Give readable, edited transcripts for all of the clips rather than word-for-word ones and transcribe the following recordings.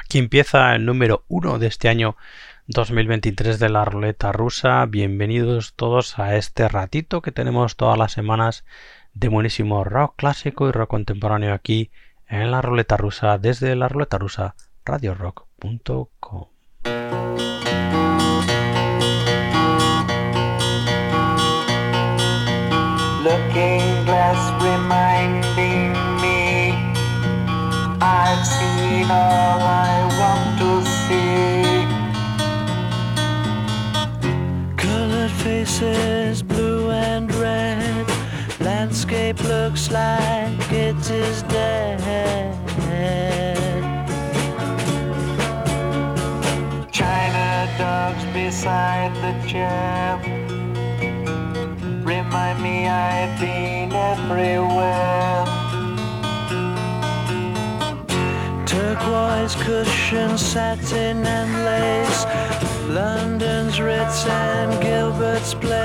Aquí empieza el número 1 de este año 2023 de la ruleta rusa. Bienvenidos todos a este ratito que tenemos todas las semanas de buenísimo rock clásico y rock contemporáneo aquí en la ruleta rusa desde la ruleta rusa radiorock.com. Looking glass reminding me I've seen all I want to see. Colored faces, blue and red. Landscape looks like it is dead. China dogs beside the chair remind me I've been everywhere. Turquoise cushions, satin and lace, London's Ritz and Gilbert's Place.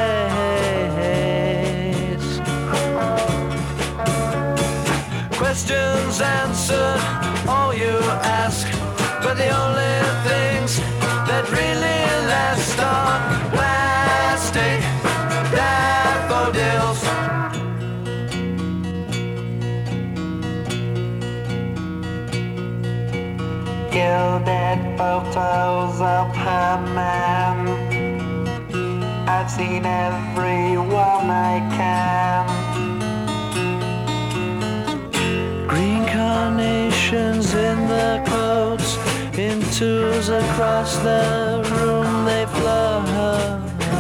Questions answered, all you ask, but the only things that really last are plastic daffodils. Gilded photos of her man, I've seen every one I can. Green carnations in the coats, in twos across the room they float.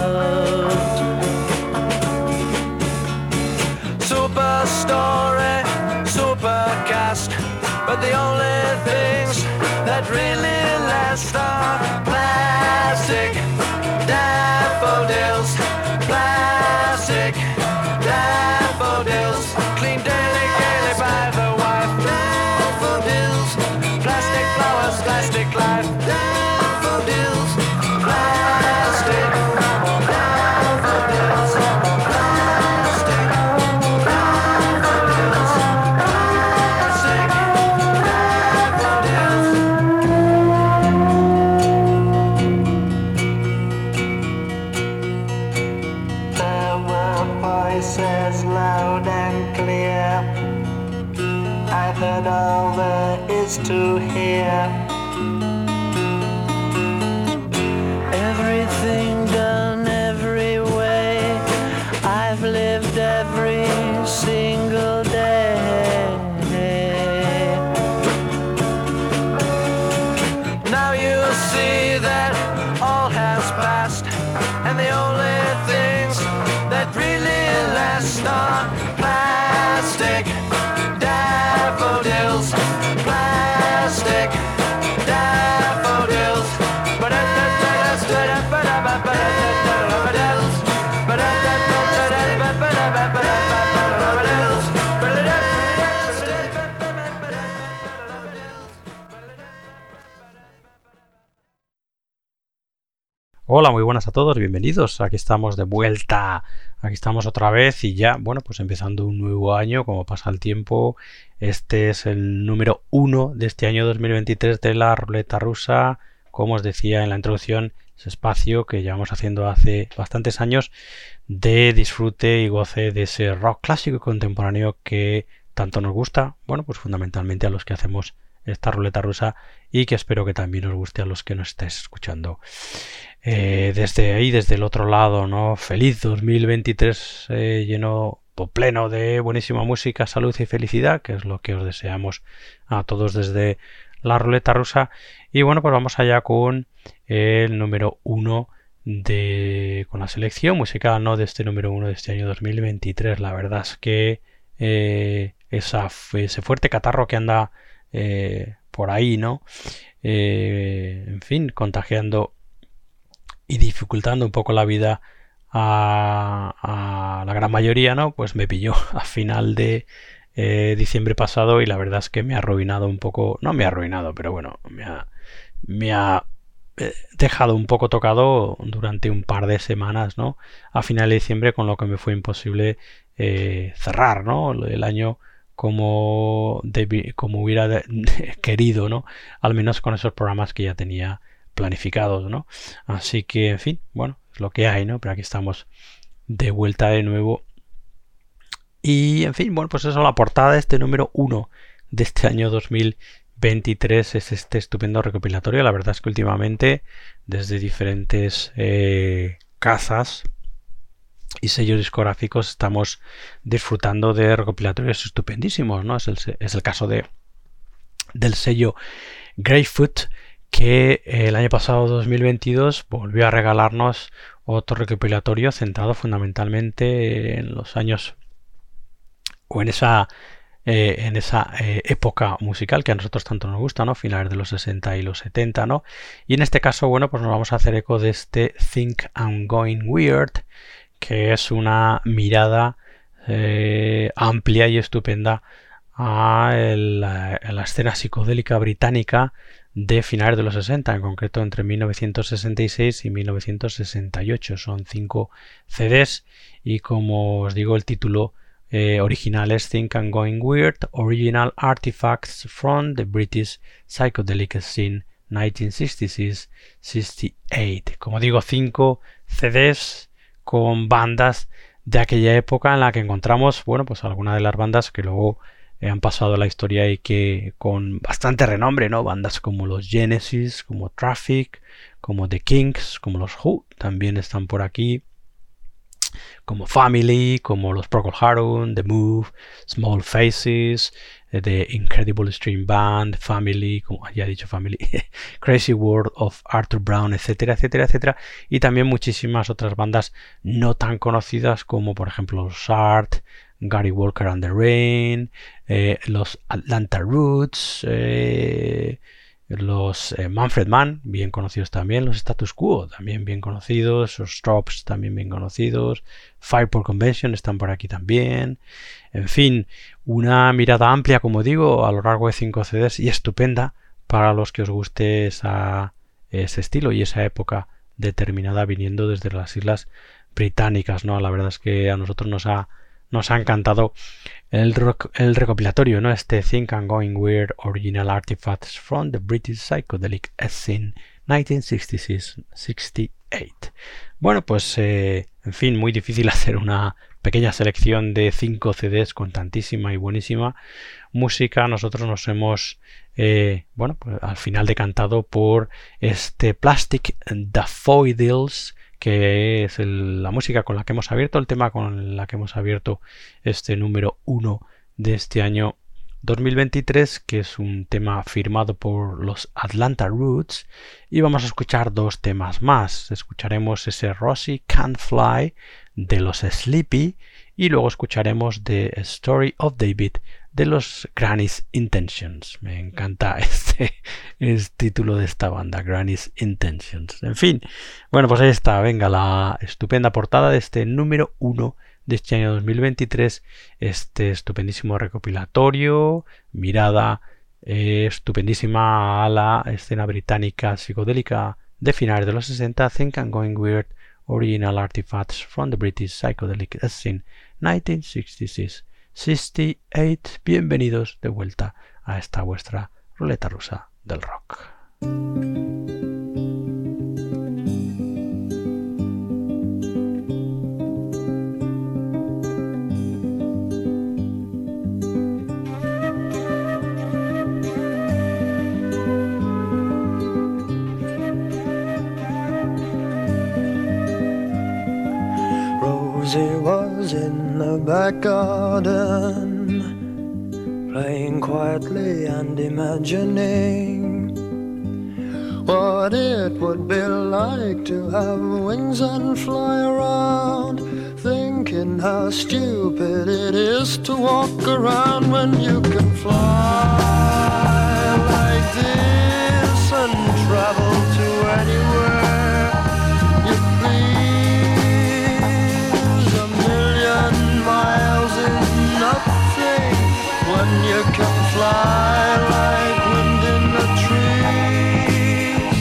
Super story, super cast, but the only things that really last are plastic daffodils, plastic daffodils, clean daily, gaily by the wife, daffodils, plastic flowers, plastic life, daffodils, plastic daffodils, plastic daffodils, plastic daffodils. There were voices loud and clear, I've heard all there is to hear. Everything done every way, I've lived every single day. Now you see that all has passed, and the only things that really last are plastic daffodils, plastic daffodils. Hola, muy buenas a todos, bienvenidos. Aquí estamos de vuelta, aquí estamos otra vez y ya, bueno, pues empezando un nuevo año, como pasa el tiempo. Este es el número 1 de este año 2023 de la ruleta rusa. Como os decía en la introducción, ese espacio que llevamos haciendo hace bastantes años de disfrute y goce de ese rock clásico y contemporáneo que tanto nos gusta, bueno, pues fundamentalmente a los que hacemos esta ruleta rusa y que espero que también os guste a los que nos estáis escuchando. Desde ahí, desde el otro lado, ¿no? Feliz 2023 lleno o pleno de buenísima música, salud y felicidad, que es lo que os deseamos a todos desde la ruleta rusa. Y bueno, pues vamos allá con el número 1 con la selección musical, ¿no? De este número 1 de este año 2023. La verdad es que ese fuerte catarro que anda por ahí, ¿no? En fin, contagiando y dificultando un poco la vida a la gran mayoría, ¿no? Pues me pilló a final de diciembre pasado y la verdad es que me ha arruinado un poco, no me ha arruinado, pero bueno, me ha dejado un poco tocado durante un par de semanas, ¿no? A final de diciembre, con lo que me fue imposible cerrar, ¿no? El año como hubiera querido, ¿no? Al menos con esos programas que ya tenía planificados, ¿no? Así que, en fin, bueno, es lo que hay, ¿no? Pero aquí estamos de vuelta de nuevo. Y, en fin, bueno, pues eso, la portada de este número 1 de este año 2023 es este estupendo recopilatorio. La verdad es que últimamente, desde diferentes casas y sellos discográficos, estamos disfrutando de recopilatorios estupendísimos, ¿no? Es el caso del sello Greyfoot, que el año pasado, 2022, volvió a regalarnos otro recopilatorio centrado fundamentalmente en los años o en esa época musical que a nosotros tanto nos gusta, ¿no? Finales de los 60 y los 70, ¿no? Y en este caso, bueno, pues nos vamos a hacer eco de este Think I'm Going Weird, que es una mirada amplia y estupenda a la escena psicodélica británica de finales de los 60, en concreto entre 1966 y 1968. Son 5 CDs y, como os digo, el título original es Think I'm Going Weird, Original Artifacts from the British Psychedelic Scene 1966-68. Como digo, 5 CDs con bandas de aquella época en la que encontramos, bueno, pues algunas de las bandas que luego han pasado a la historia y que con bastante renombre, ¿no? Bandas como los Genesis, como Traffic, como The Kinks, como los Who, también están por aquí, como Family, como los Procol Harum, The Move, Small Faces, The Incredible String Band, Family, como ya he dicho, Family, Crazy World of Arthur Brown, etcétera, etcétera, etcétera, y también muchísimas otras bandas no tan conocidas como, por ejemplo, los Art, Gary Walker and the Rain, los Atlanta Roots, los Manfred Mann, bien conocidos también, los Status Quo, también bien conocidos, los Stropes, también bien conocidos, Fireport Convention están por aquí también. En fin, una mirada amplia, como digo, a lo largo de 5 CDs y estupenda para los que os guste ese estilo y esa época determinada viniendo desde las Islas Británicas, ¿no? La verdad es que a nosotros nos ha encantado el recopilatorio, ¿no? Este Think I'm Going Weird, Original Artifacts from the British Psychedelic Scene 1966-68. Bueno, pues en fin, muy difícil hacer una pequeña selección de 5 CDs con tantísima y buenísima música. Nosotros nos hemos bueno, pues al final decantado por este Plastic Daffodils, que es la música con la que hemos abierto, el tema con la que hemos abierto este número 1 de este año 2023, que es un tema firmado por los Atlanta Roots, y vamos a escuchar 2 temas más. Escucharemos ese Rosie Can't Fly de los Sleepy y luego escucharemos The Story of David de los Granny's Intentions. Me encanta este título de esta banda, Granny's Intentions. En fin, bueno, pues ahí está, venga, la estupenda portada de este número 1 de este año 2023, este estupendísimo recopilatorio, mirada estupendísima a la escena británica psicodélica de finales de los 60, Think I'm Going Weird, Original Artifacts from the British Psychedelic Scene 1966. 68, bienvenidos de vuelta a esta vuestra ruleta rusa del rock. Rosie was in the back garden, playing quietly and imagining what it would be like to have wings and fly around, thinking how stupid it is to walk around when you can fly like this and travel to anywhere you please. A million miles is nothing when you can fly like wind in the trees.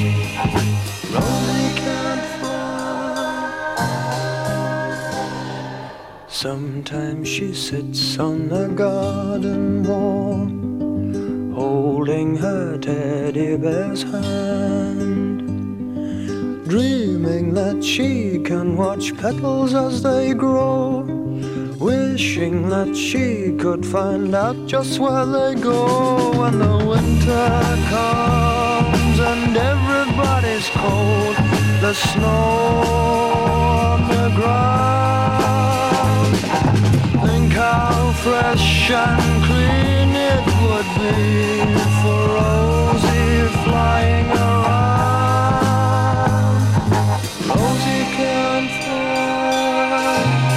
Rosie can't fly, Sometimes she sits on the garden wall, holding her teddy bear's hand, dreaming that she can watch petals as they grow, wishing that she could find out just where they go. When the winter comes and everybody's cold, the snow on the ground, think how fresh and clean it would be for Rosie flying around. Rosie can't fly.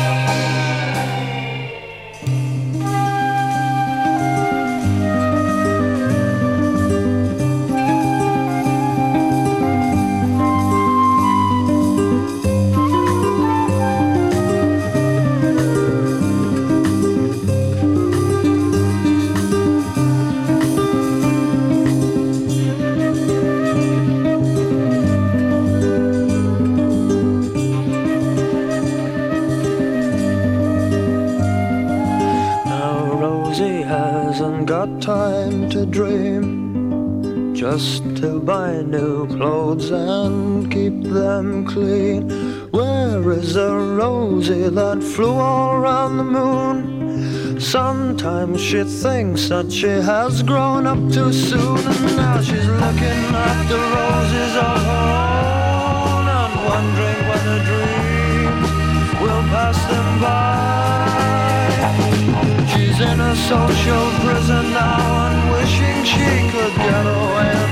Got time to dream, just to buy new clothes and keep them clean. Where is the Rosie that flew all around the moon? Sometimes she thinks that she has grown up too soon, and now she's looking at the roses of her own and wondering when the dreams will pass them by. She's in a social prison now and wishing she could get away and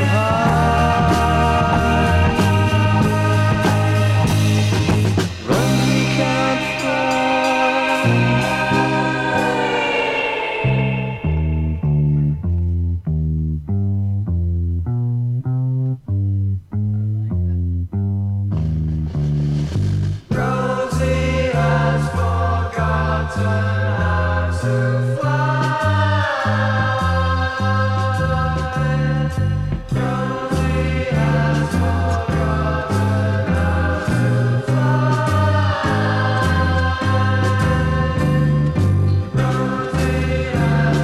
hide. Rosie can't fly. Rosie has forgotten how to fly. Rosie has forgotten how to fly. Rosie has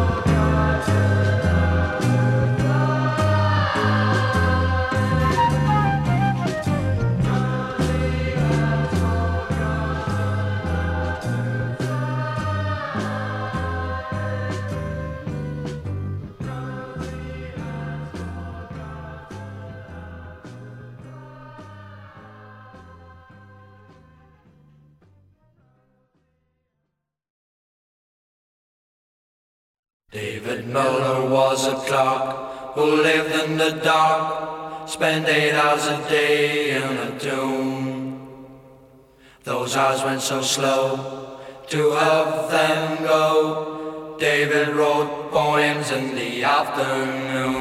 David Miller was a clerk who lived in the dark, spent 8 hours a day in a tomb. Those hours went so slow, to have them go. David wrote poems in the afternoon.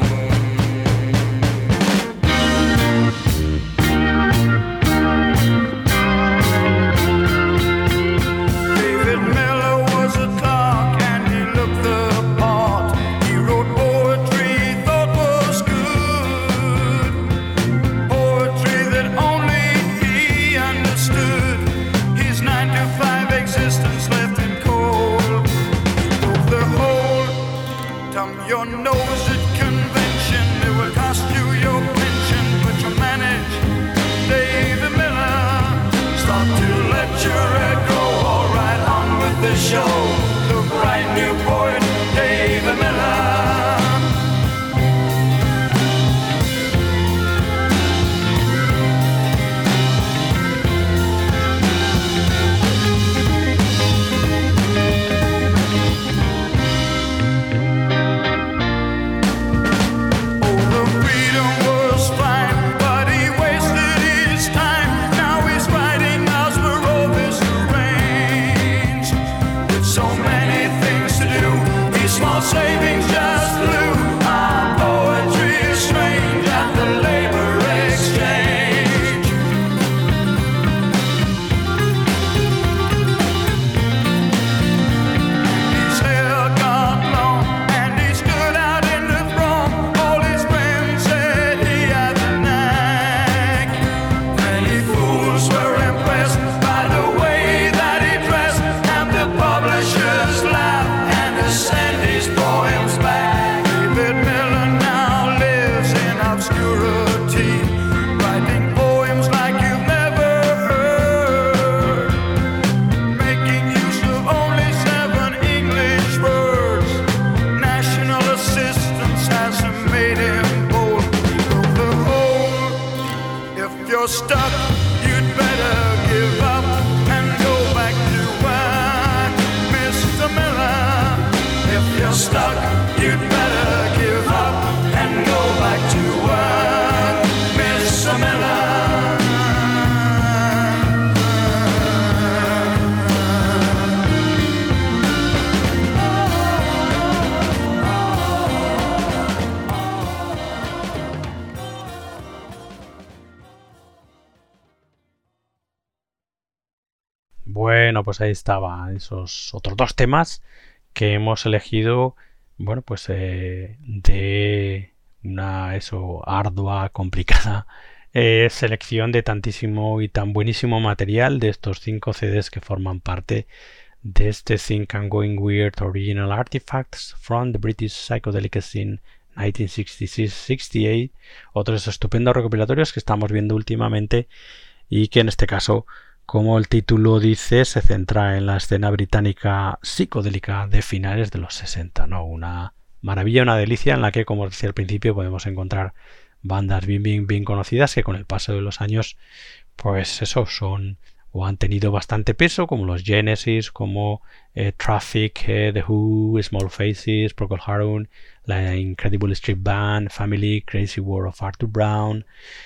Your nose at convention, it will cost you your pension, but you manage. David Miller, start to let your head go. All right, on with the show. The bright new poet, David Miller. So Bueno, pues ahí estaban esos otros dos temas que hemos elegido, bueno, pues de una ardua, complicada selección de tantísimo y tan buenísimo material de estos 5 CDs que forman parte de este Think I'm Going Weird Original Artifacts from the British Psychedelic Scene 1966-68, otros estupendos recopilatorios que estamos viendo últimamente y que en este caso, como el título dice, se centra en la escena británica psicodélica de finales de los 60, ¿no? Una maravilla, una delicia en la que, como decía al principio, podemos encontrar bandas bien conocidas que con el paso de los años, pues eso, son o han tenido bastante peso, como los Genesis, como Traffic, The Who, Small Faces, Procol Harum, la Incredible Street Band, Family, Crazy World of Arthur Brown,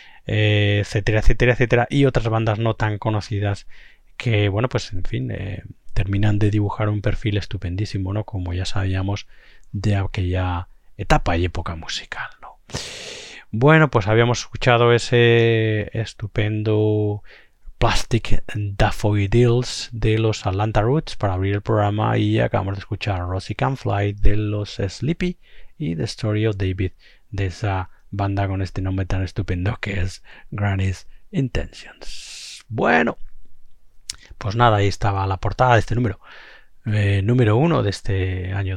etcétera, y otras bandas no tan conocidas que, bueno, pues en fin, terminan de dibujar un perfil estupendísimo, ¿no? Como ya sabíamos de aquella etapa y época musical, ¿no? Bueno, pues habíamos escuchado ese estupendo Plastic Daffodils de los Atlanta Roots para abrir el programa y acabamos de escuchar Rosie Can Fly de los Sleepy y The Story of David de esa banda con este nombre tan estupendo que es Granny's Intentions. Bueno, pues nada, ahí estaba la portada de este número 1 de este año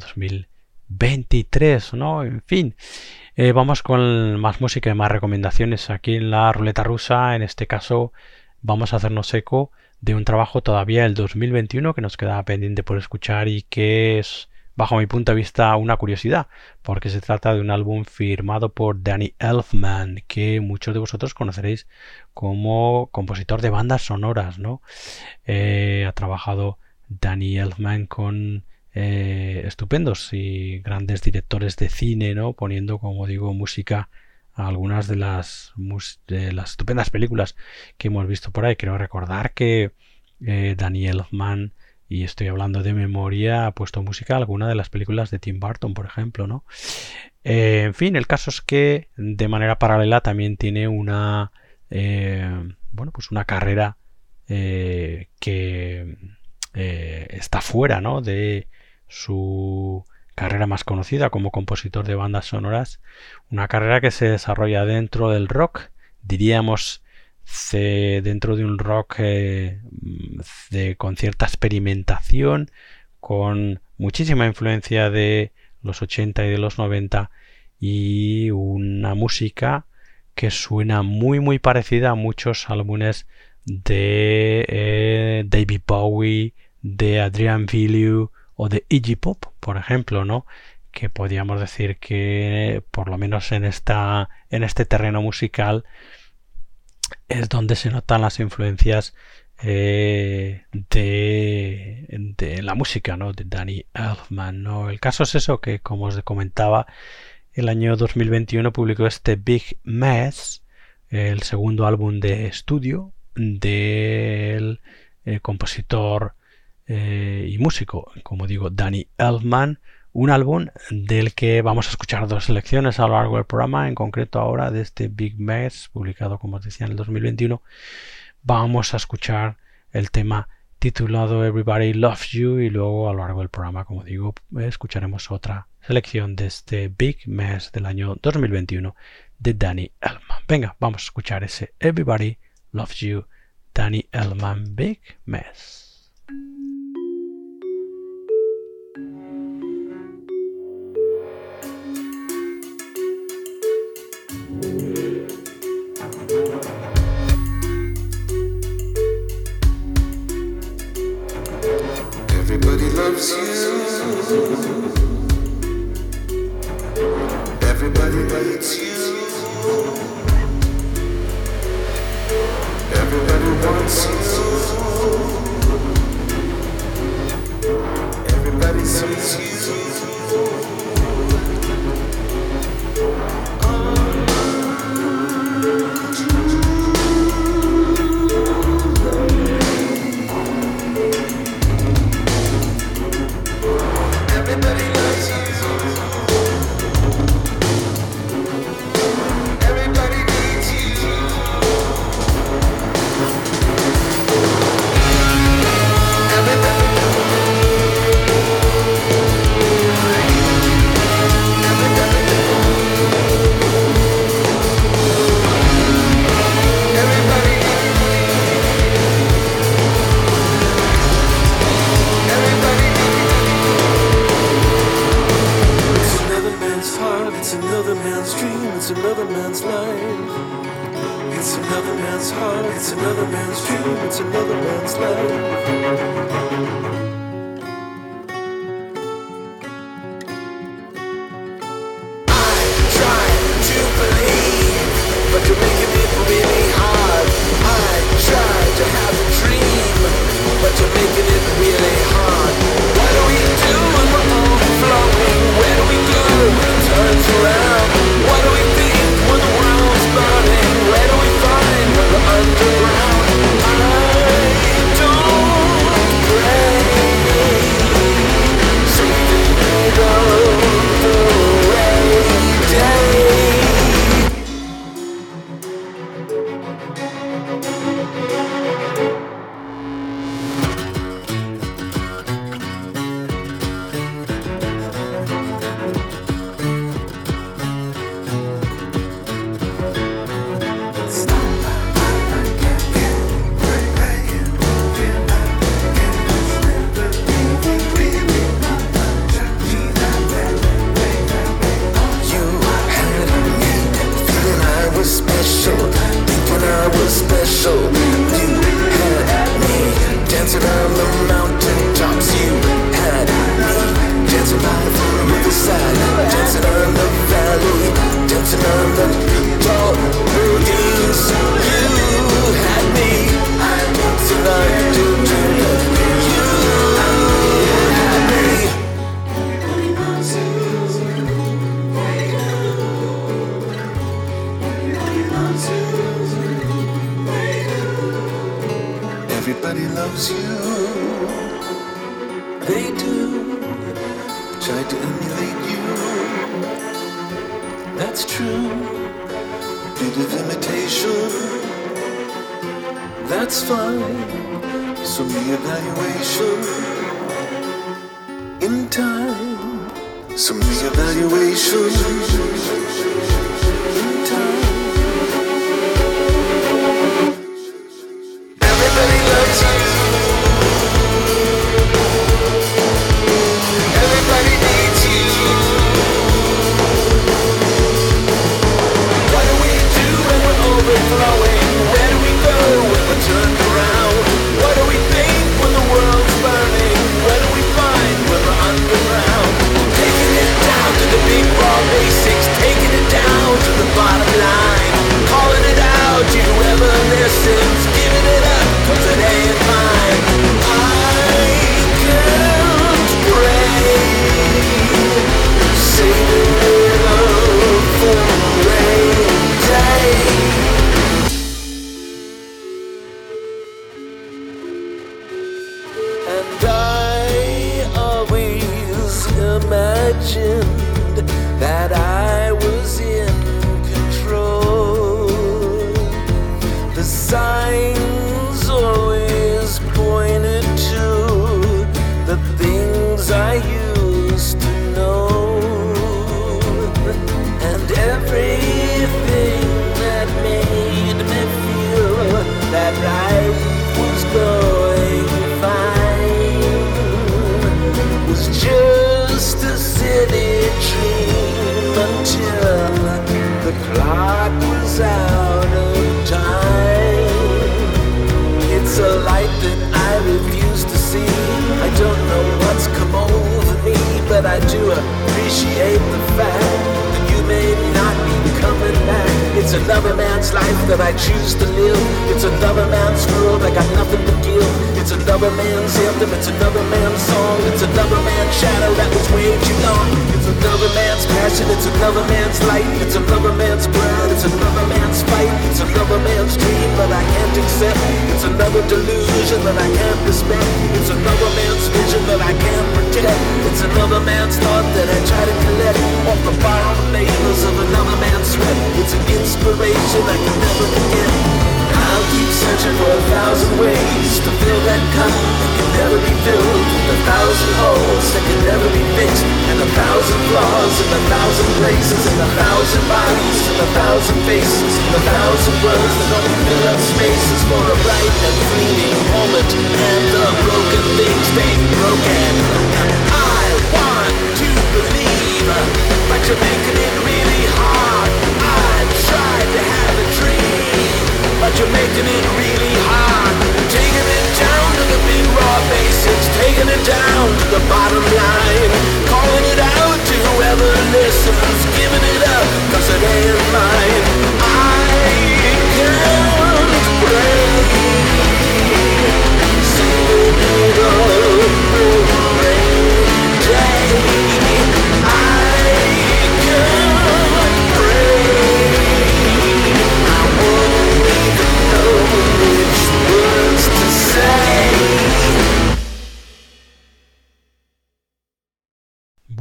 2023, ¿no? En fin, vamos con más música y más recomendaciones aquí en la ruleta rusa. En este caso vamos a hacernos eco de un trabajo todavía del 2021 que nos queda pendiente por escuchar y que es, bajo mi punto de vista, una curiosidad, porque se trata de un álbum firmado por Danny Elfman, que muchos de vosotros conoceréis como compositor de bandas sonoras, ¿no? Ha trabajado Danny Elfman con estupendos y grandes directores de cine, ¿no? Poniendo, como digo, música a algunas de las estupendas películas que hemos visto por ahí. Quiero recordar que Danny Elfman, y estoy hablando de memoria, ha puesto música a alguna de las películas de Tim Burton, por ejemplo, ¿no? En fin, el caso es que de manera paralela también tiene una pues una carrera que está fuera, ¿no?, de su carrera más conocida como compositor de bandas sonoras, una carrera que se desarrolla dentro del rock, diríamos dentro de un rock con cierta experimentación, con muchísima influencia de los 80 y de los 90 y una música que suena muy parecida a muchos álbumes de David Bowie, de Adrian Belew o de Iggy Pop, por ejemplo, ¿no? Que podríamos decir que por lo menos en este terreno musical es donde se notan las influencias de la música, ¿no?, de Danny Elfman, ¿no? El caso es eso, que como os comentaba, el año 2021 publicó este Big Mess, el segundo álbum de estudio del compositor y músico, como digo, Danny Elfman, un álbum del que vamos a escuchar 2 selecciones a lo largo del programa. En concreto ahora de este Big Mess, publicado, como os decía, en el 2021, vamos a escuchar el tema titulado Everybody Loves You y luego a lo largo del programa, como digo, escucharemos otra selección de este Big Mess del año 2021 de Danny Elfman. Venga, vamos a escuchar ese Everybody Loves You, Danny Elfman, Big Mess. Everybody loves you. Everybody needs you. Everybody wants you. Everybody sees you. Everybody loves you. Everybody needs you. man's life. It's another man's heart, it's another man's dream, it's another man's life. But you're making it really hard. I tried to have a dream, but you're making it really hard. What do we do when we're overflowing? Where do we go when it turns around? What do we think when the world's burning? Where do we find when we're underground? I don't pray, save the middle of the rainy day. Everybody loves you. They do. Try to emulate you. That's true. A bit of imitation. That's fine. Some reevaluation. In time. Some reevaluation. In time. Everybody loves you. Everybody needs you. What do we do when we're overflowing? Where do we go when we're turned around? What do we think when the world's burning? Where do we find when we're underground? Taking it down to the big raw basics, taking it down to the bottom line, calling it out. You ever listens, giving it up, 'cause it ain't mine. I can't pray, saving it up for a rainy day. And I always imagined that I was in control. The signs always pointed to the things I used to know, and everything that made me feel that life was going fine was just a silly dream until the clock was out of time. It's a light that I refuse to see. I don't know what's come over me, but I do appreciate the fact that you may not be coming back. It's another man's life that I choose to live. It's another man's world, I got nothing to give. It's another man's anthem, it's another man's song. It's another man's shadow that was way too long. It's another man's passion, it's another man's light. It's another man's blood, it's another man's fight. It's another man's dream that I can't accept. It's another delusion that I can't respect. It's another man's vision that I can't protect. It's another man's thought that I try to collect off the borrowed labels of another man's sweat. It's an inspiration I can never forget. I'll keep searching for 1,000 ways to fill that cup that can never be filled, 1,000 holes that can never be fixed, and 1,000 flaws in 1,000 places, and 1,000 bodies and 1,000 faces, and 1,000 words that only fill up spaces for a bright and fleeting moment, and the broken things stay broken. I want to believe, but you're making it really hard. I try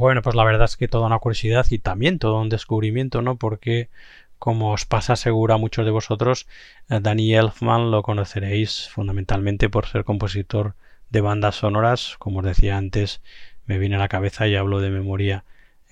Bueno, pues la verdad es que toda una curiosidad y también todo un descubrimiento, ¿no? Porque, como os pasa seguro a muchos de vosotros, Danny Elfman lo conoceréis fundamentalmente por ser compositor de bandas sonoras. Como os decía antes, me viene a la cabeza y hablo de memoria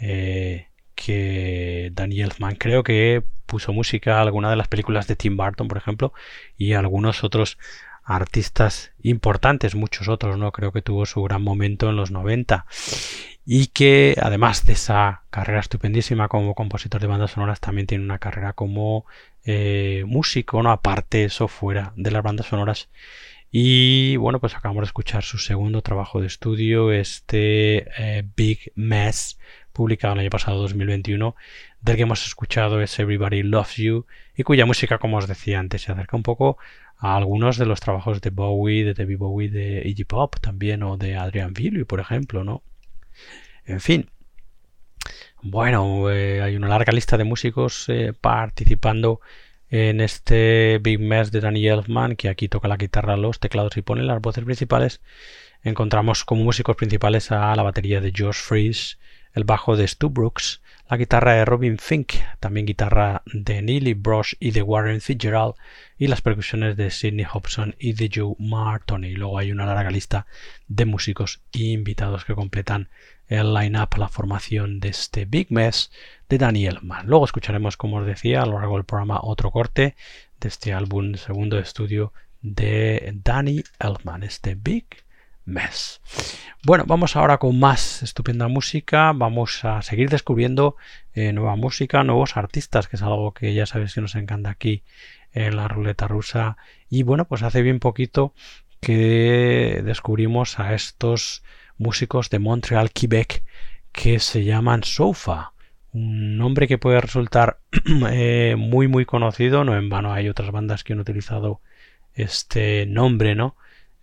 que Danny Elfman creo que puso música a alguna de las películas de Tim Burton, por ejemplo, y a algunos otros artistas importantes, muchos otros, ¿no? Creo que tuvo su gran momento en los 90 y que además de esa carrera estupendísima como compositor de bandas sonoras también tiene una carrera como músico, ¿no? Aparte eso, fuera de las bandas sonoras. Y bueno, pues acabamos de escuchar su segundo trabajo de estudio, Big Mess, publicado el año pasado, 2021, del que hemos escuchado es Everybody Loves You, y cuya música, como os decía antes, se acerca un poco a algunos de los trabajos de Bowie, de David Bowie, de Iggy Pop también, o de Adrian Belew, por ejemplo, ¿no? En fin, bueno, hay una larga lista de músicos participando en este Big Mess de Danny Elfman, que aquí toca la guitarra, los teclados y pone las voces principales. Encontramos como músicos principales a la batería de Josh Freese, el bajo de Stu Brooks, la guitarra de Robin Fink, también guitarra de Neely Brosh y de Warren Fitzgerald, y las percusiones de Sidney Hobson y de Joe Martoni. Y luego hay una larga lista de músicos e invitados que completan el line-up, la formación de este Big Mess de Danny Elfman. Luego escucharemos, como os decía, a lo largo del programa otro corte de este álbum segundo de estudio de Danny Elfman, este Big Mess. Bueno, vamos ahora con más estupenda música. Vamos a seguir descubriendo nueva música, nuevos artistas, que es algo que ya sabéis que nos encanta aquí en la ruleta rusa. Y bueno, pues hace bien poquito que descubrimos a estos músicos de Montreal, Quebec, que se llaman Sofa. Un nombre que puede resultar muy conocido, no en vano hay otras bandas que han utilizado este nombre, ¿no?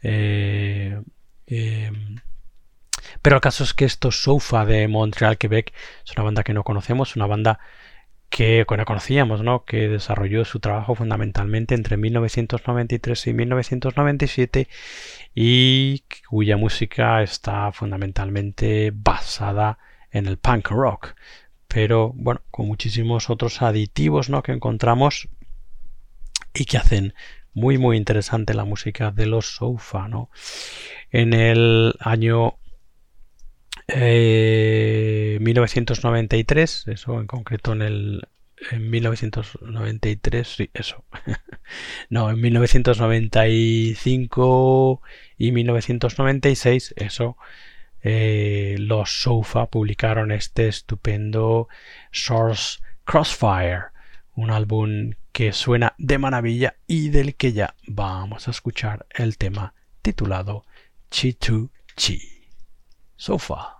Pero el caso es que estos Sofa de Montreal, Quebec, es una banda que no conocemos, una banda que no conocíamos, ¿no? Que desarrolló su trabajo fundamentalmente entre 1993 y 1997 y cuya música está fundamentalmente basada en el punk rock, pero bueno, con muchísimos otros aditivos, ¿no? Que encontramos y que hacen muy interesante la música de los Sofa, ¿no? En el año 1993, eso en concreto en 1993, sí, eso. No, en 1995 y 1996, eso, los Sofa publicaron este estupendo Source Crossfire, un álbum que suena de maravilla y del que ya vamos a escuchar el tema titulado Chi to Chi. Sofa.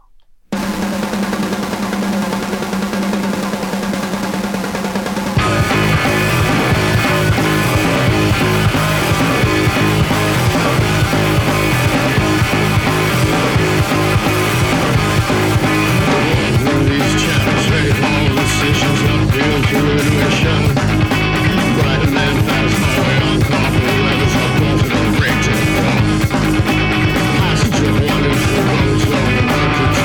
Passenger wonderful roads, long and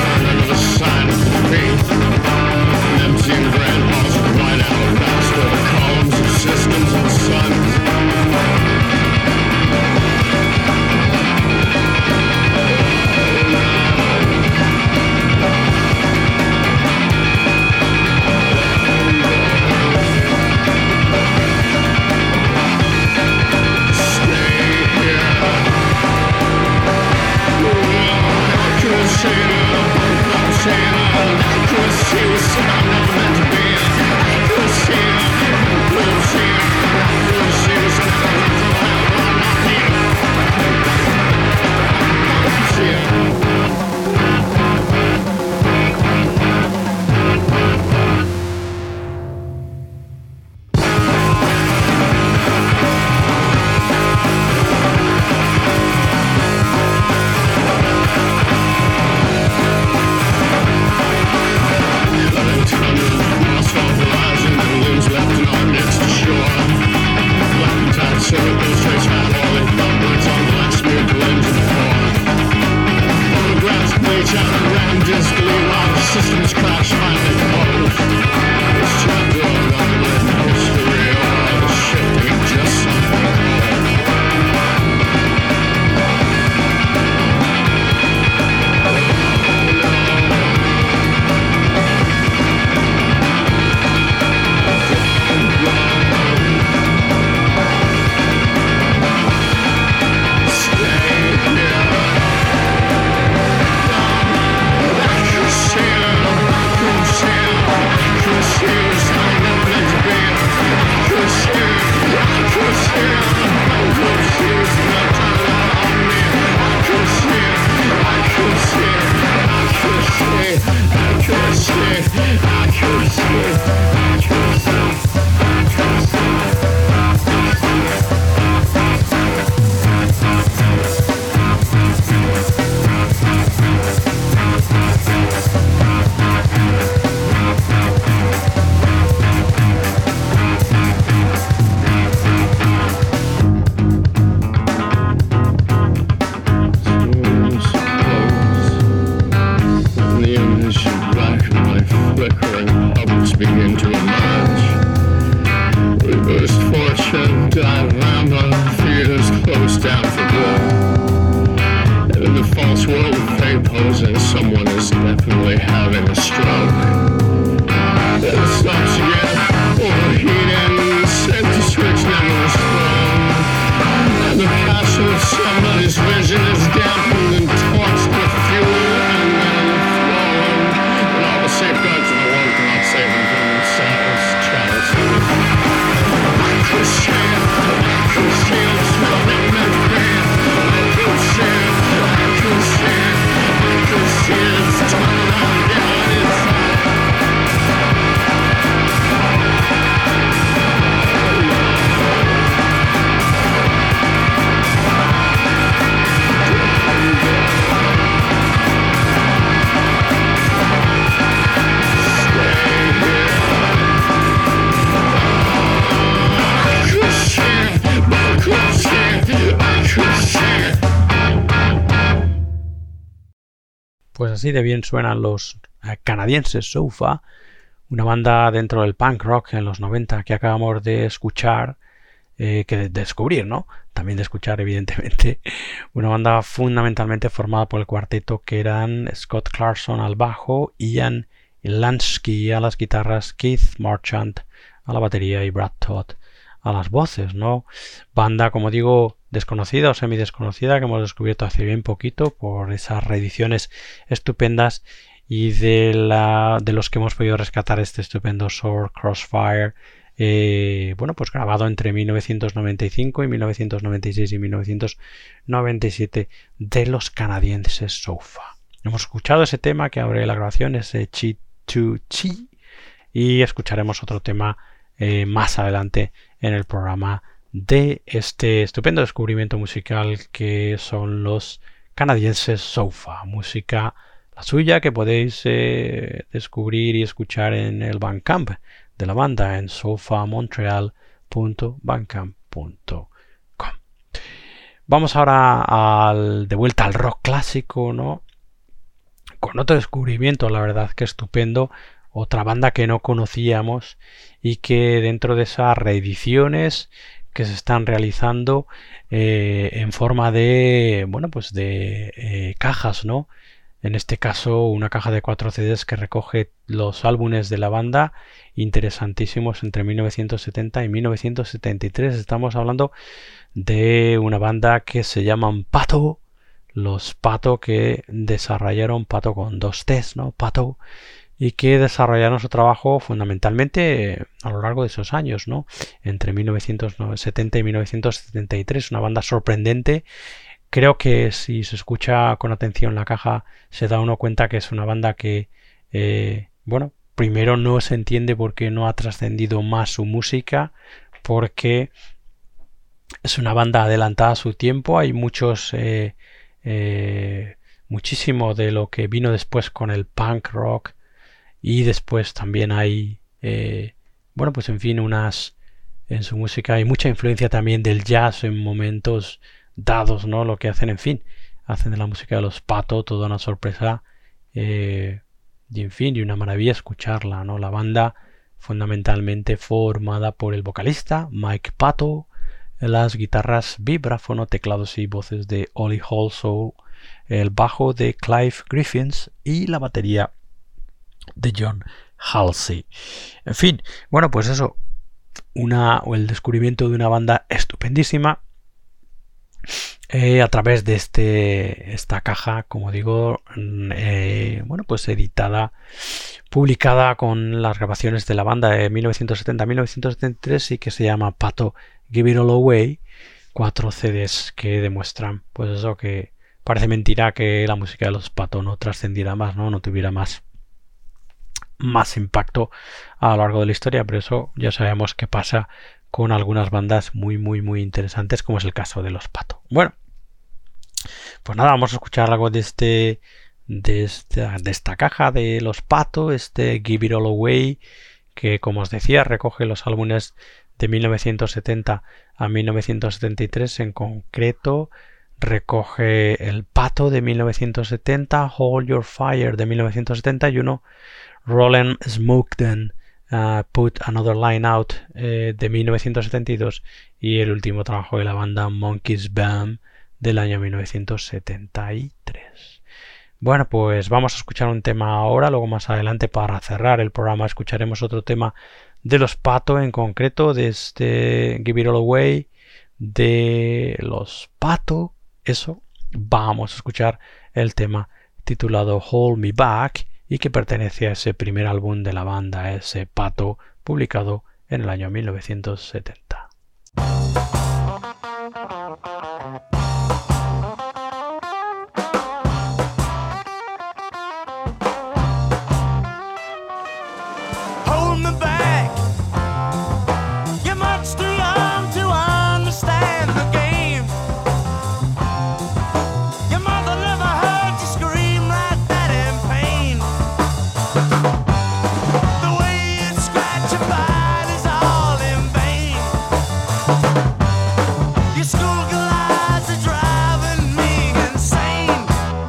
November, theaters closed down for good. In the false world of fake posing, someone is definitely having a stroke. Then it stops again, overheating, safety switch never was thrown. And the passion of somebody's vision is dampened and torched with fuel and then flown. And all the safeguards of the world cannot save them from themselves. Charity. I could share, it's running my pain. I could share, it's turning on down inside. Pues así de bien suenan los canadienses Sofa, una banda dentro del punk rock en los 90 que acabamos de escuchar, que de descubrir, ¿no? También de escuchar, evidentemente, una banda fundamentalmente formada por el cuarteto que eran Scott Clarkson al bajo, Ian Lansky a las guitarras, Keith Marchant a la batería y Brad Todd a las voces, ¿no? Banda, como digo, desconocida o semidesconocida que hemos descubierto hace bien poquito por esas reediciones estupendas y de los que hemos podido rescatar este estupendo Sword Crossfire, bueno, pues grabado entre 1995 y 1996 y 1997 de los canadienses Sofa. Hemos escuchado ese tema que abre la grabación, ese Chi to Chi, y escucharemos otro tema más adelante en el programa de este estupendo descubrimiento musical que son los canadienses Sofa, música la suya que podéis descubrir y escuchar en el Bandcamp de la banda en sofamontreal.bandcamp.com. Vamos ahora de vuelta al rock clásico, ¿no? Con otro descubrimiento, la verdad que estupendo, otra banda que no conocíamos y que dentro de esas reediciones que se están realizando en forma de, bueno, pues de cajas, ¿no? En este caso una caja de 4 CDs que recoge los álbumes de la banda interesantísimos entre 1970 y 1973. Estamos hablando de una banda que se llaman Pato, los Pato que desarrollaron, Pato con 2 T's, ¿no? Pato, y que desarrollaron su trabajo fundamentalmente a lo largo de esos años, ¿no? Entre 1970 y 1973, una banda sorprendente. Creo que si se escucha con atención la caja se da uno cuenta que es una banda que, bueno, primero no se entiende por qué no ha trascendido más su música, porque es una banda adelantada a su tiempo. Hay muchísimo de lo que vino después con el punk rock. Y después también hay, bueno, pues en fin, en su música hay mucha influencia también del jazz en momentos dados, ¿no? Lo que hacen, en fin, hacen de la música de los Pato toda una sorpresa y en fin, y una maravilla escucharla, ¿no? La banda fundamentalmente formada por el vocalista Mike Pato, las guitarras, vibráfono, teclados y voces de Ollie Halsall, el bajo de Clive Griffiths y la batería de John Halsey. En fin, bueno, pues eso, el descubrimiento de una banda estupendísima a través de esta caja, como digo, bueno, pues publicada con las grabaciones de la banda de 1970-1973 y que se llama Pato Give It All Away, 4 CDs que demuestran, pues eso, que parece mentira que la música de los Pato no trascendiera más, no tuviera más impacto a lo largo de la historia, pero eso ya sabemos que pasa con algunas bandas muy muy muy interesantes, como es el caso de los Pato. Bueno, pues nada, vamos a escuchar algo de esta caja de los Pato, Give It All Away, que como os decía recoge los álbumes de 1970 a 1973, en concreto recoge el Pato de 1970, Hold Your Fire de 1971, Rollin' Smoke Den Put Another Line Out de 1972 y el último trabajo de la banda Monkeys Bam del año 1973. Bueno, pues vamos a escuchar un tema ahora, luego más adelante para cerrar el programa escucharemos otro tema de los Pato, en concreto de este Give It All Away de los Pato. Eso, vamos a escuchar el tema titulado Hold Me Back y que pertenece a ese primer álbum de la banda, ese Pato, publicado en el año 1970. Hold me back. You're much too young to understand the game. Your mother never heard you scream like that in pain. The way you scratch your bite is all in vain. Your schoolgirl eyes are driving me insane.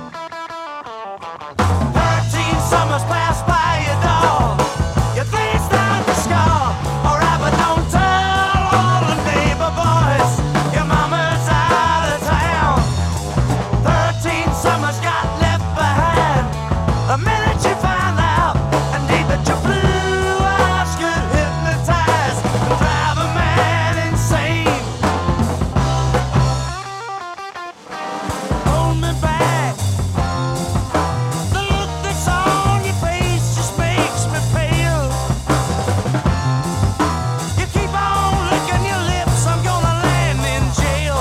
13 summers pass by your door. You think it's time to score? Alright, but don't tell all the neighbor boys your mama's out of town. 13 summers got left behind the minute you find out. Indeed that your blue eyes could hypnotize and drive a man insane. Hold me back. The look that's on your face just makes me pale. You keep on licking your lips, I'm gonna land in jail.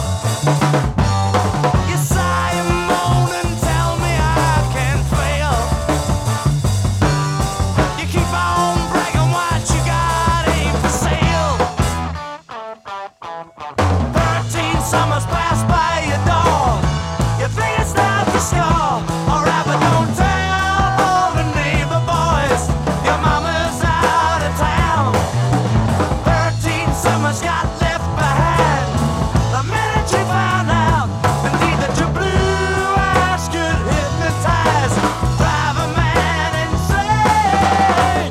You sigh and moan and tell me I can't fail. You keep on bragging what you got ain't for sale. 13 summers pass by your door. You think it's time to score? Alright, but don't tell all the neighbor boys your mama's out of town. 13 summers got left behind the minute you found out. Indeed that your blue eyes could hypnotize, drive a man insane.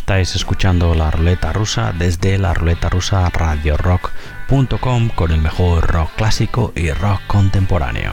Estáis escuchando La Ruleta Rusa desde la Ruleta Rusa radiorock.com con el mejor rock clásico y rock contemporáneo.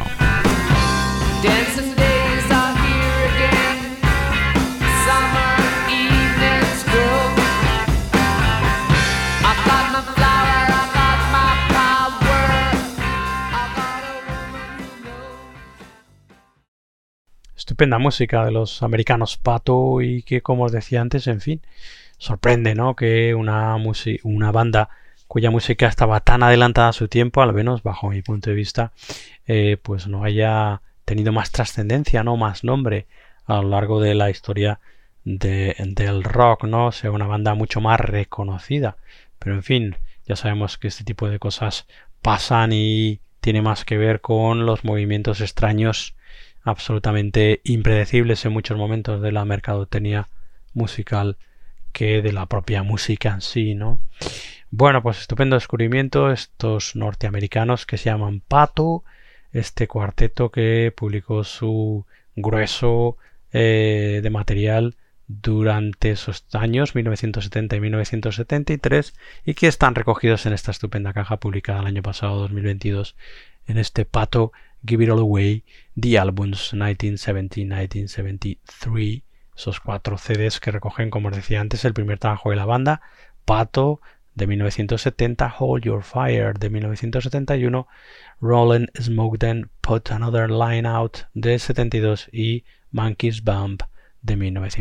Estupenda música de los americanos Pato y que, como os decía antes, en fin, sorprende, ¿no? Que una banda cuya música estaba tan adelantada a su tiempo, al menos bajo mi punto de vista, pues no haya tenido más trascendencia, no más nombre a lo largo de la historia del rock, ¿no? Sea una banda mucho más reconocida. Pero en fin, ya sabemos que este tipo de cosas pasan y tiene más que ver con los movimientos extraños absolutamente impredecibles en muchos momentos de la mercadotecnia musical que de la propia música en sí, ¿no? Bueno, pues estupendo descubrimiento estos norteamericanos que se llaman Pato, este cuarteto que publicó su grueso de material durante esos años 1970 y 1973 y que están recogidos en esta estupenda caja publicada el año pasado 2022 en este Pato Give It All Away, The Albums 1970-1973, esos 4 CDs que recogen, como os decía antes, el primer trabajo de la banda, Pato de 1970, Hold Your Fire de 1971, Rollin' Smoke Then Put Another Line Out de 72 y Monkey's Bump de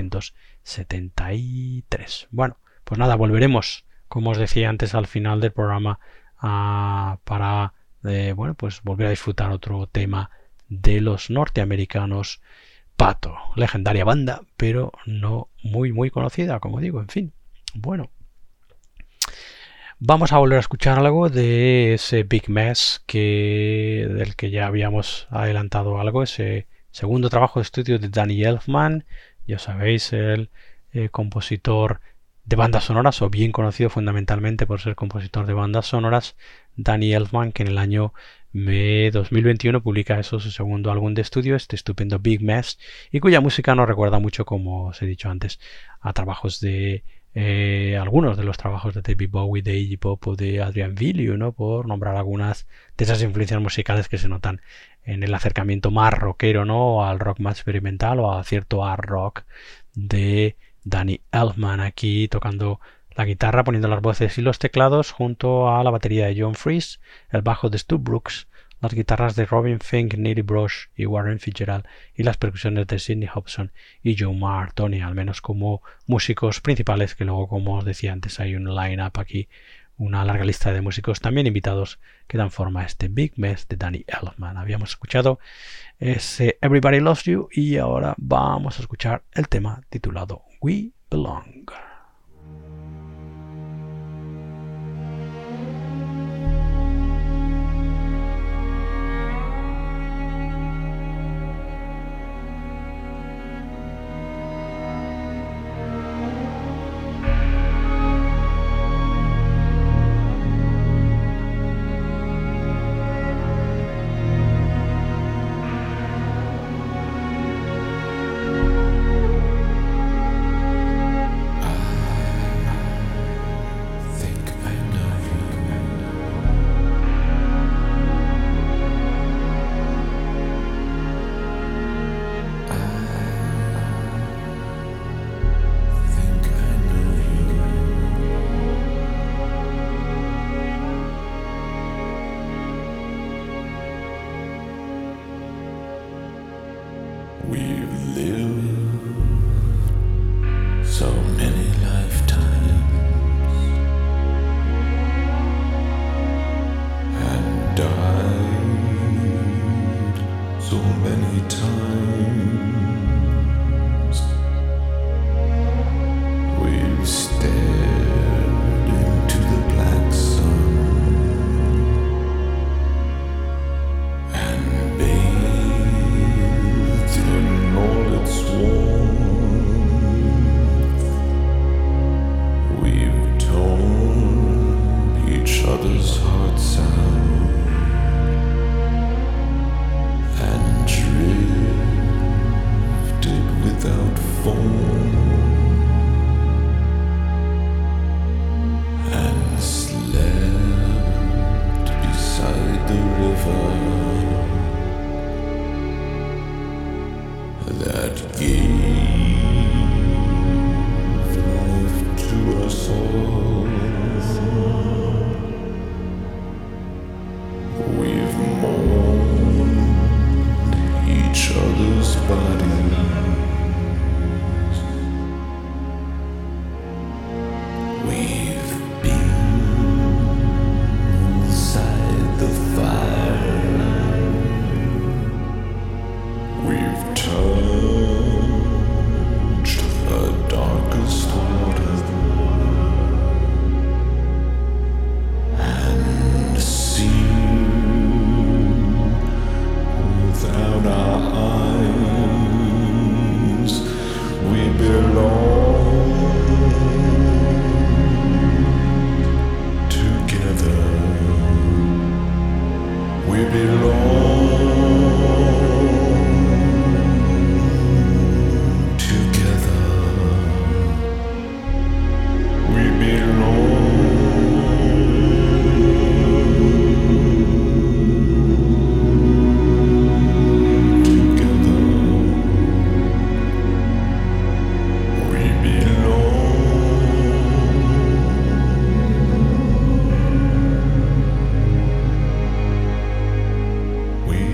1973. Bueno, pues nada, volveremos, como os decía antes, al final del programa para pues volver a disfrutar otro tema de los norteamericanos Pato, legendaria banda, pero no muy conocida, como digo, en fin. Bueno, vamos a volver a escuchar algo de ese Big Mess del que ya habíamos adelantado algo, ese segundo trabajo de estudio de Danny Elfman, ya sabéis, el compositor de bandas sonoras, o bien conocido fundamentalmente por ser compositor de bandas sonoras, Danny Elfman, que en el año 2021 publica su segundo álbum de estudio, este estupendo Big Mess, y cuya música nos recuerda mucho, como os he dicho antes, a trabajos de algunos de los trabajos de David Bowie, de Iggy Pop o de Adrian Belew, ¿no? Por nombrar algunas de esas influencias musicales que se notan en el acercamiento más rockero, ¿no? Al rock más experimental o a cierto hard rock de Danny Elfman, aquí tocando la guitarra, poniendo las voces y los teclados junto a la batería de John Freese, el bajo de Stu Brooks, las guitarras de Robin Fink, Neely Brosh y Warren Fitzgerald y las percusiones de Sidney Hobson y Joe Martoni, al menos como músicos principales, que luego, como os decía antes, hay un line-up aquí, una larga lista de músicos también invitados que dan forma a este Big Mess de Danny Elfman. Habíamos escuchado ese Everybody Loves You y ahora vamos a escuchar el tema titulado We Belong. that gave life to us all. We've mourned each other's bodies. We've been inside the fire. We've touched the darkest water and seen without our eyes. We belong together. We belong together. We belong together. We belong. We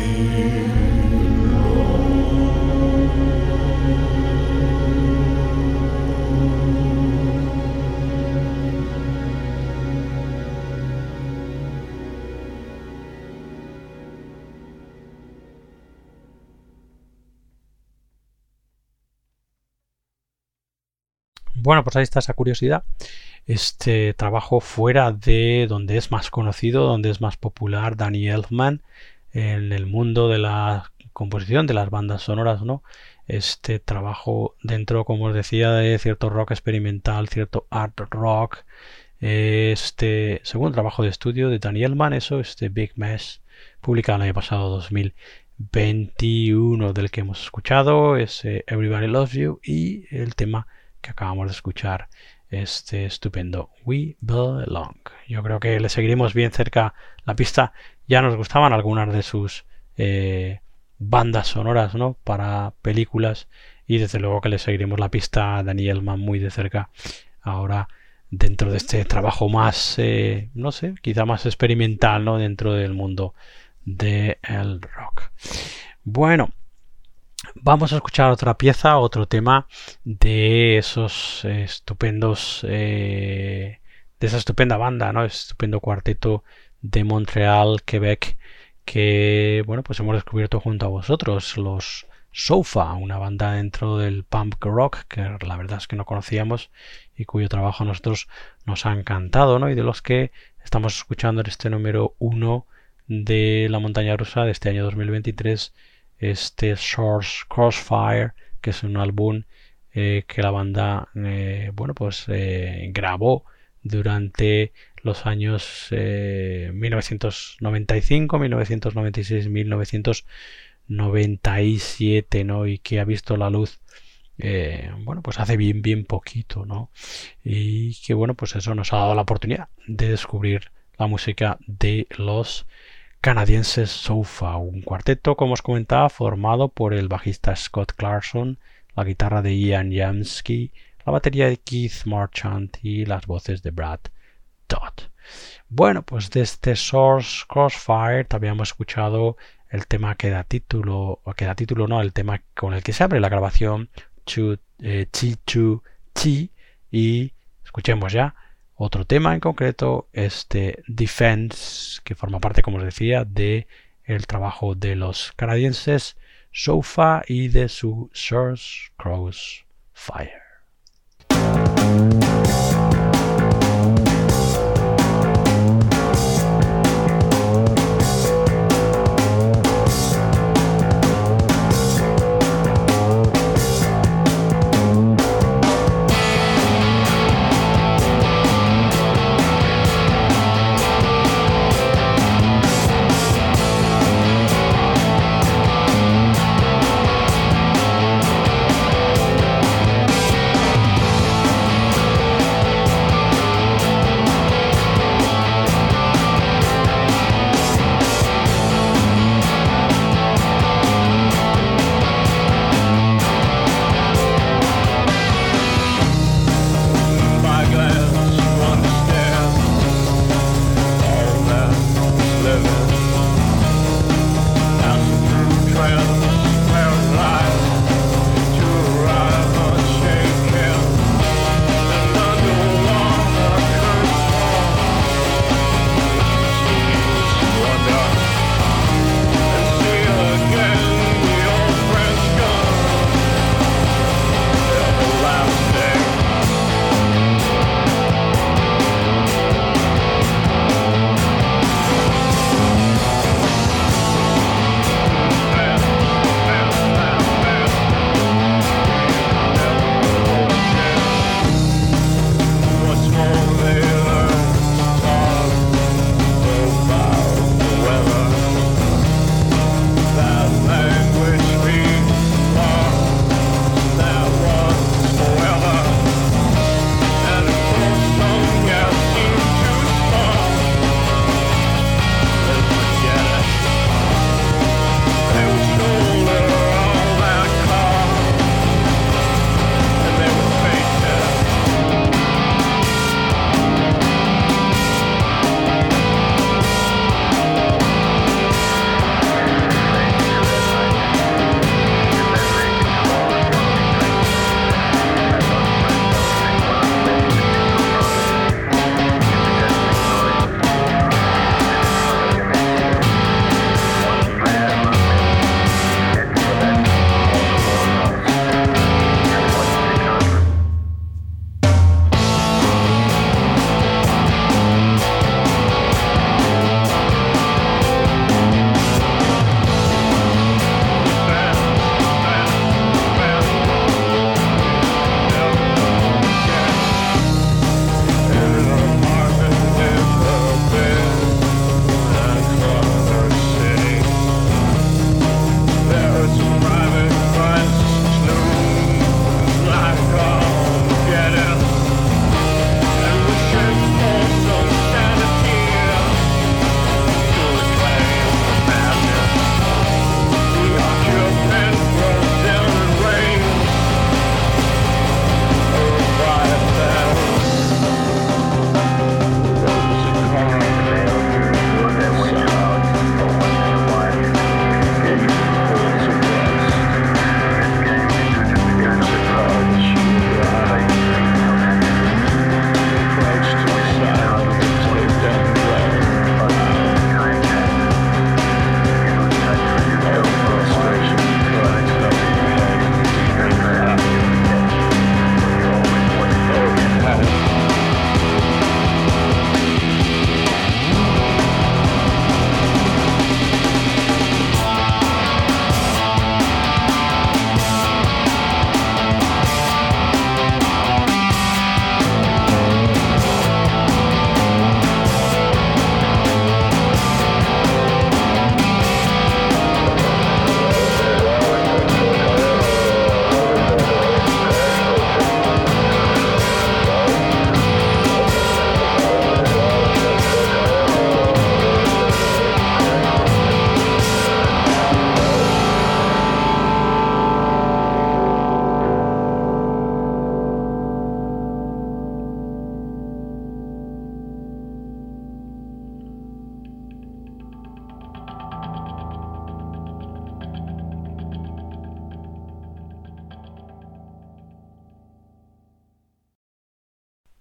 Bueno, pues ahí está esa curiosidad. Este trabajo fuera de donde es más conocido, donde es más popular Danny Elfman en el mundo de la composición, de las bandas sonoras, ¿no? Este trabajo dentro, como os decía, de cierto rock experimental, cierto art rock. Este segundo trabajo de estudio de Danny Elfman, eso, este Big Mess, publicado el año pasado, 2021, del que hemos escuchado, es Everybody Loves You, y el tema que acabamos de escuchar, este estupendo We Belong. Yo creo que le seguiremos bien cerca la pista. Ya nos gustaban algunas de sus bandas sonoras, ¿no?, para películas, y desde luego que le seguiremos la pista a Danny Elfman muy de cerca ahora dentro de este trabajo más, no sé, quizá más experimental, ¿no?, dentro del mundo del rock. Bueno, vamos a escuchar otra pieza, otro tema de esos estupendos, de esa estupenda banda, ¿no? Estupendo cuarteto de Montreal, Quebec, que, bueno, pues hemos descubierto junto a vosotros, los Sofa, una banda dentro del punk rock que la verdad es que no conocíamos y cuyo trabajo a nosotros nos ha encantado, ¿no? Y de los que estamos escuchando en este número 1 de la montaña rusa de este año 2023, este Source Crossfire, que es un álbum que la banda bueno, pues grabó durante los años 1995, 1996, 1997, ¿no? Y que ha visto la luz bueno, pues hace bien poquito, ¿no? Y que, bueno, pues eso nos ha dado la oportunidad de descubrir la música de los canadienses Sofa, un cuarteto, como os comentaba, formado por el bajista Scott Clarkson, la guitarra de Ian Jamsky, la batería de Keith Marchant y las voces de Brad Dodd. Bueno, pues de este Source Crossfire también hemos escuchado el tema que da título, no, el tema con el que se abre la grabación, Chi Chu Chi, y escuchemos ya otro tema en concreto, este Defense, que forma parte, como os decía, de el trabajo de los canadienses Sofa y de su Source Crossfire.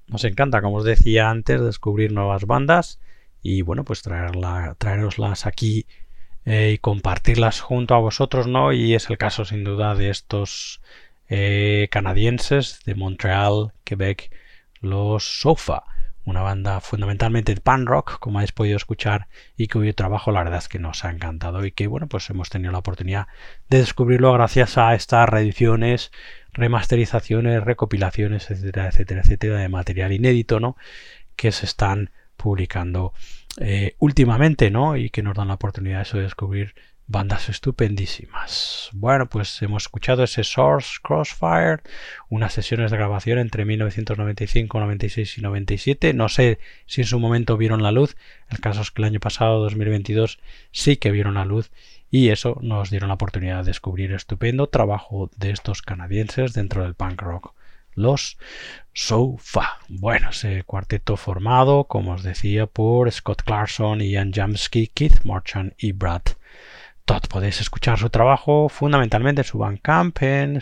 Nos encanta, como os decía antes, descubrir nuevas bandas y bueno, pues traeroslas aquí y compartirlas junto a vosotros, ¿no? Y es el caso sin duda de estos canadienses de Montreal, Quebec, los Sofa, una banda fundamentalmente de punk rock, como habéis podido escuchar, y cuyo trabajo la verdad es que nos ha encantado y que bueno, pues hemos tenido la oportunidad de descubrirlo gracias a estas reediciones, remasterizaciones, recopilaciones, etcétera, etcétera, etcétera, de material inédito, ¿no? Que se están publicando últimamente, ¿no? Y que nos dan la oportunidad de descubrir bandas estupendísimas. Bueno, pues hemos escuchado ese Source Crossfire, unas sesiones de grabación entre 1995, 96 y 97. No sé si en su momento vieron la luz. El caso es que el año pasado, 2022, sí que vieron la luz y eso nos dieron la oportunidad de descubrir estupendo trabajo de estos canadienses dentro del punk rock, los Sofa. Bueno, ese cuarteto formado, como os decía, por Scott Clarkson, Ian Jamsky, Keith Marchand y Brad Todd. Podéis escuchar su trabajo fundamentalmente en su Bandcamp en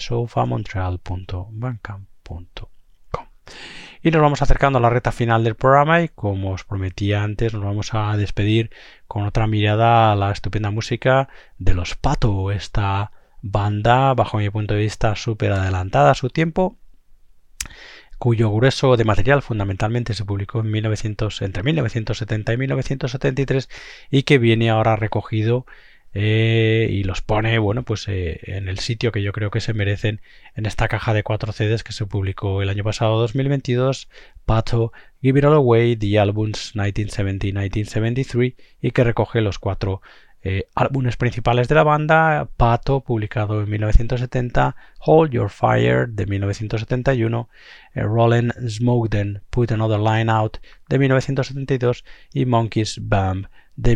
sofamontreal.bandcamp.com. Y nos vamos acercando a la recta final del programa y como os prometía antes, nos vamos a despedir con otra mirada a la estupenda música de los Pato, esta banda, bajo mi punto de vista, súper adelantada a su tiempo, cuyo grueso de material fundamentalmente se publicó en entre 1970 y 1973 y que viene ahora recogido y los pone, bueno, pues en el sitio que yo creo que se merecen en esta caja de 4 CDs que se publicó el año pasado, 2022, Pato, Give It All Away, The Albums 1970-1973, y que recoge los 4 álbumes principales de la banda: Pato, publicado en 1970, Hold Your Fire, de 1971, Rollin' Smoke Then, Put Another Line Out, de 1972, y Monkey's Bam, de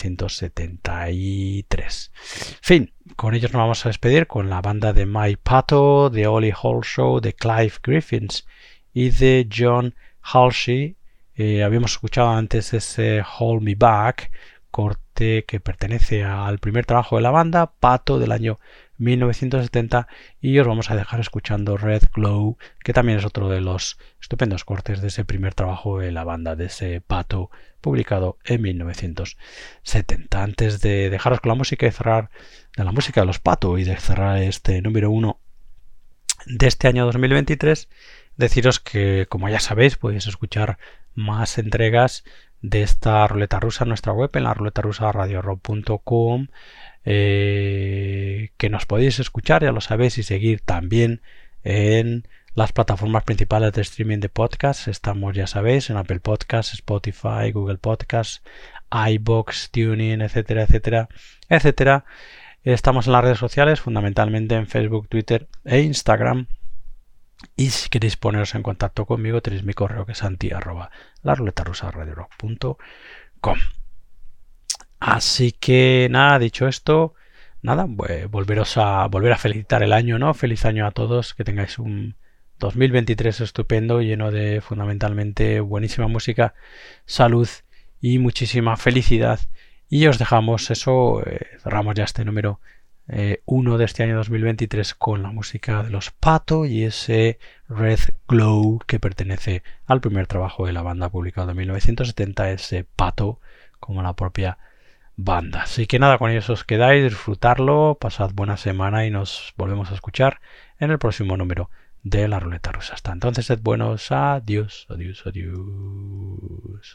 1973. Fin, con ellos nos vamos a despedir con la banda de Mike Pato, de Ollie Holshow, de Clive Griffiths y de John Halsey. Habíamos escuchado antes ese Hold Me Back, corte que pertenece al primer trabajo de la banda, Pato, del año 1970, y os vamos a dejar escuchando Red Glow, que también es otro de los estupendos cortes de ese primer trabajo de la banda, de ese Pato, publicado en 1970. Antes de dejaros con la música y cerrar de la música de los Pato y de cerrar este número 1 de este año 2023, deciros que, como ya sabéis, podéis escuchar más entregas de esta ruleta rusa en nuestra web, en la ruletarusaradiorock.com, que nos podéis escuchar, ya lo sabéis, y seguir también en las plataformas principales de streaming de podcast. Estamos, ya sabéis, en Apple Podcasts, Spotify, Google Podcasts, iVoox, TuneIn, etcétera, etcétera, etcétera. Estamos en las redes sociales, fundamentalmente en Facebook, Twitter e Instagram. Y si queréis poneros en contacto conmigo, tenéis mi correo, que es santi@laruletarusaradiorock.com. Así que nada, dicho esto, nada, volver a felicitar el año, ¿no? Feliz año a todos, que tengáis un 2023 estupendo, lleno de fundamentalmente buenísima música, salud y muchísima felicidad. Y os dejamos eso, cerramos ya este número 1 de este año 2023 con la música de los Pato y ese Red Glow, que pertenece al primer trabajo de la banda publicado en 1970, ese Pato como la propia banda. Así que nada, con ellos os quedáis, disfrutarlo, pasad buena semana y nos volvemos a escuchar en el próximo número de la Ruleta Rusa. Hasta entonces, sed buenos, adiós, adiós, adiós.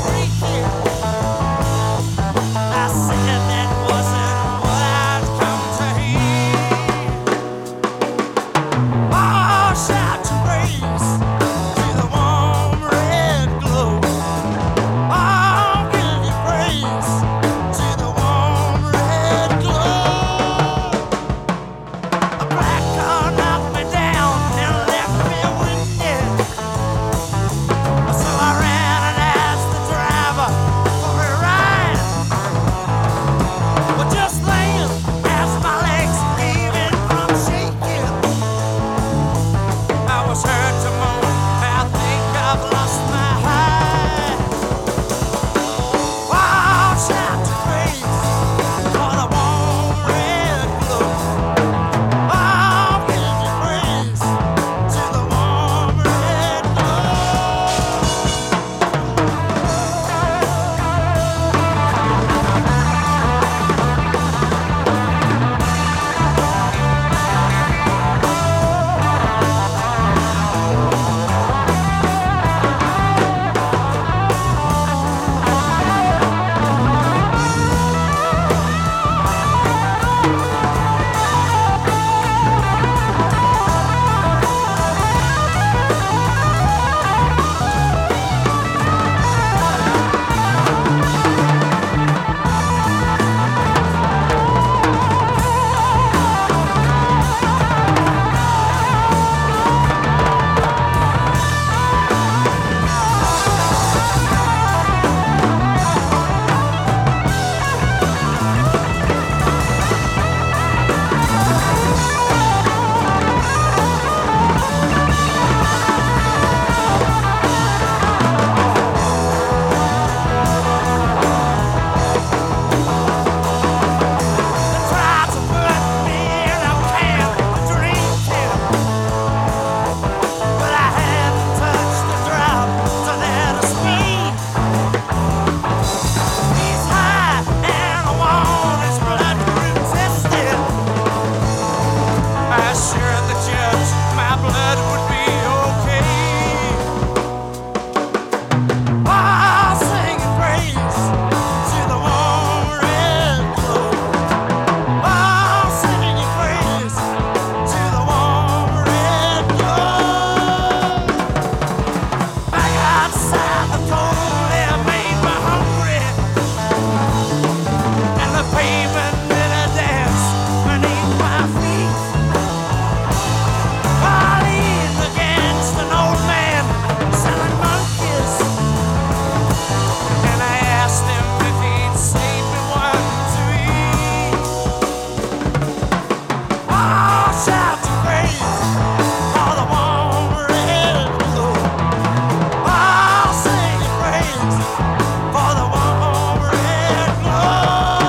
I said that wasn't what I'd come assured the judge my blood would be okay. I'll sing praise to the warm red glow. I'll sing praise to the warm red glow. Back outside the cold air made me hungry, and the pavement did a dance beneath my feet. I leaned against an old man selling monkeys, and I asked him if he'd save me one to eat. I'll shout to praise for the warm red glow. I'll sing praise for the warm red glow.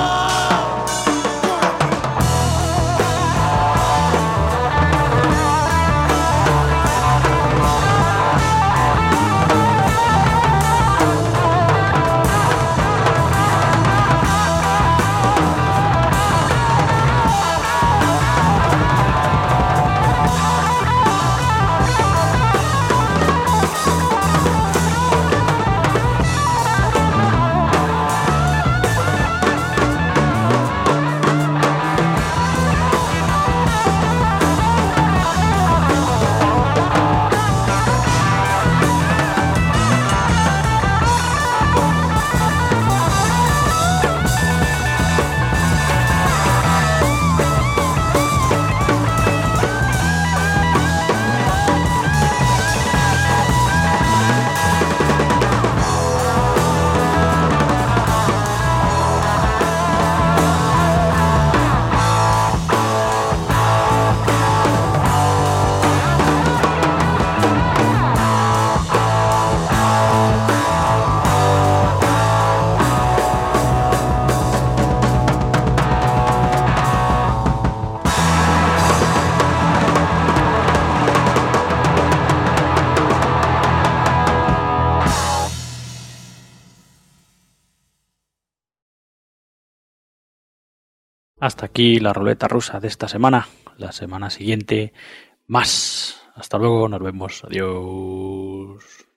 Hasta aquí la ruleta rusa de esta semana. La semana siguiente, más. Hasta luego, nos vemos. Adiós.